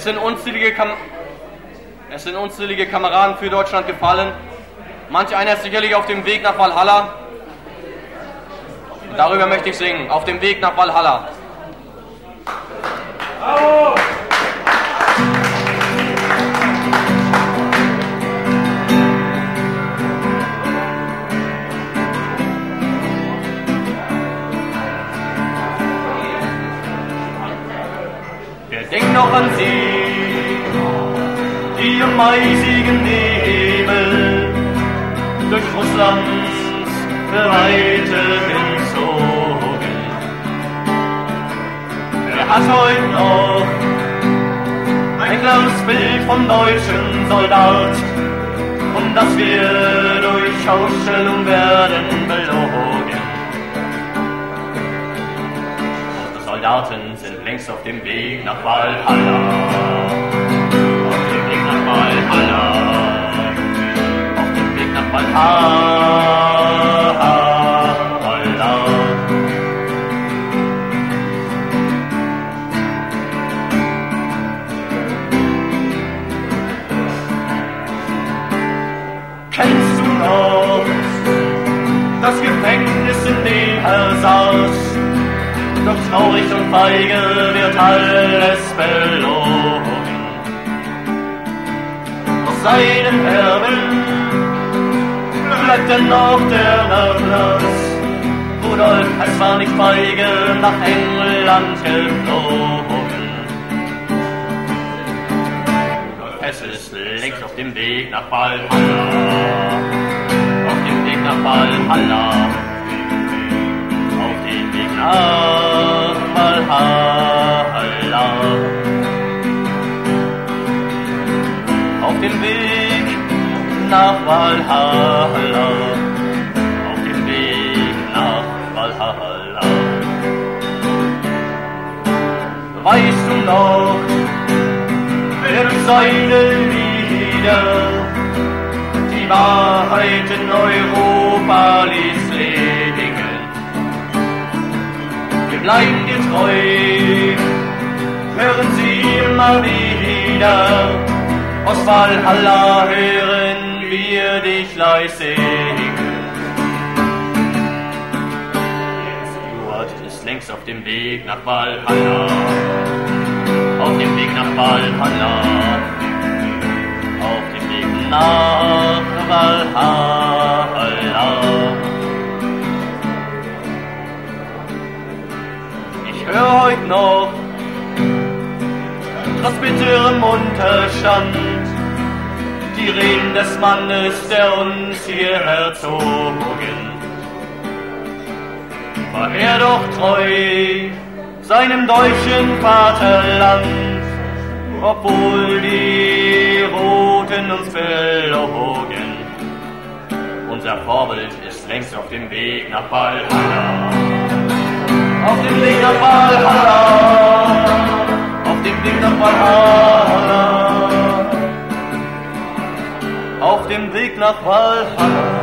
sind unzählige Kameraden für Deutschland gefallen. Manch einer ist sicherlich auf dem Weg nach Valhalla. Und darüber möchte ich singen, auf dem Weg nach Valhalla. Bravo! Wer denkt noch an sie, die im eisigen Nebel durch Russlands Weite hinzogen? Wer hat heute noch ein klares Bild vom deutschen Soldat und dass wir durch Ausstellung werden belogen? Unsere Soldaten sind längst auf dem Weg nach Valhalla, auf dem Weg nach Valhalla, auf dem Weg nach Valhalla. Kennst du noch das Gefängnis, in dem er saß? Doch traurig und feige wird alles belogen. Aus seinen Erben bleibt dennoch der Nachlass. Rudolf, es war nicht feige, nach England geflogen. Rudolf Hess ist längst auf dem Weg nach Valhalla, auf dem Weg nach Valhalla, auf dem Weg nach Valhalla, auf dem Weg nach Valhalla, auf dem Weg nach Valhalla. Weißt du noch, wer durch seine Lieder die Wahrheit in Europa ließ ledigen? Wir bleiben dir treu, hören sie immer wieder. Aus Valhalla hören wir dich leise singen. Stuart ist längst auf dem Weg nach Valhalla, auf dem Weg nach Valhalla, auf dem Weg nach Valhalla. Ich höre heute noch, trotz bitterem Unterstand, die Reden des Mannes, der uns hier erzogen. War er doch treu seinem deutschen Vaterland, obwohl die Roten uns belogen. Unser Vorbild ist längst auf dem Weg nach Valhalla, auf dem Weg nach Valhalla, auf dem Weg nach Valhalla, auf dem Weg nach Valhalla.